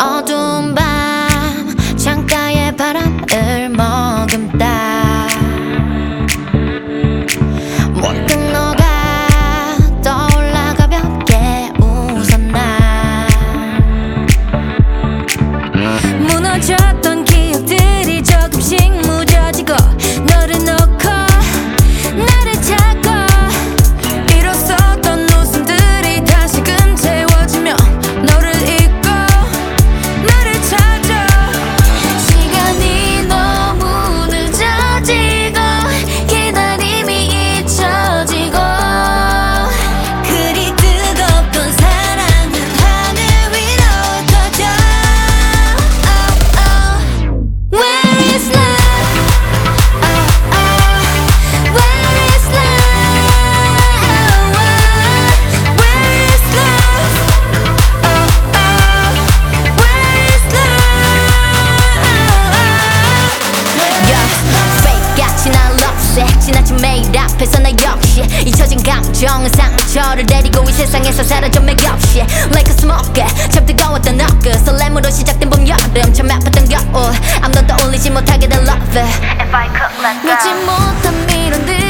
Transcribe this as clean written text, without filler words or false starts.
어두운 밤 창가의 바람을 머금다 문득 너가 떠올라 가볍게 웃었나. 무너졌던 기억들이 조금씩 무뎌지고 너를 놓고 나를 찾고 일었었던 웃음들이 다시금 채워지며 너를 잊고 나를 찾아. 시간이 너무 늦어지고 기다림이 잊혀지고 그리 뜨겁던 사랑은 하늘 위로 터져. Where is love? Where is love? Where is love? Where is love? Yeah, fake 같이 난 love 지나친 매일 앞에서 나 역시 잊혀진 감정은 상처를 내리고 이 세상에서 사라져 맥없이 Like a smoke 참 뜨거웠던 너그 설렘으로 시작된 봄 여름 참 아팠던 겨울 아무도 떠올리지 못하게 된 love If I could let go 놓지 못한 미련들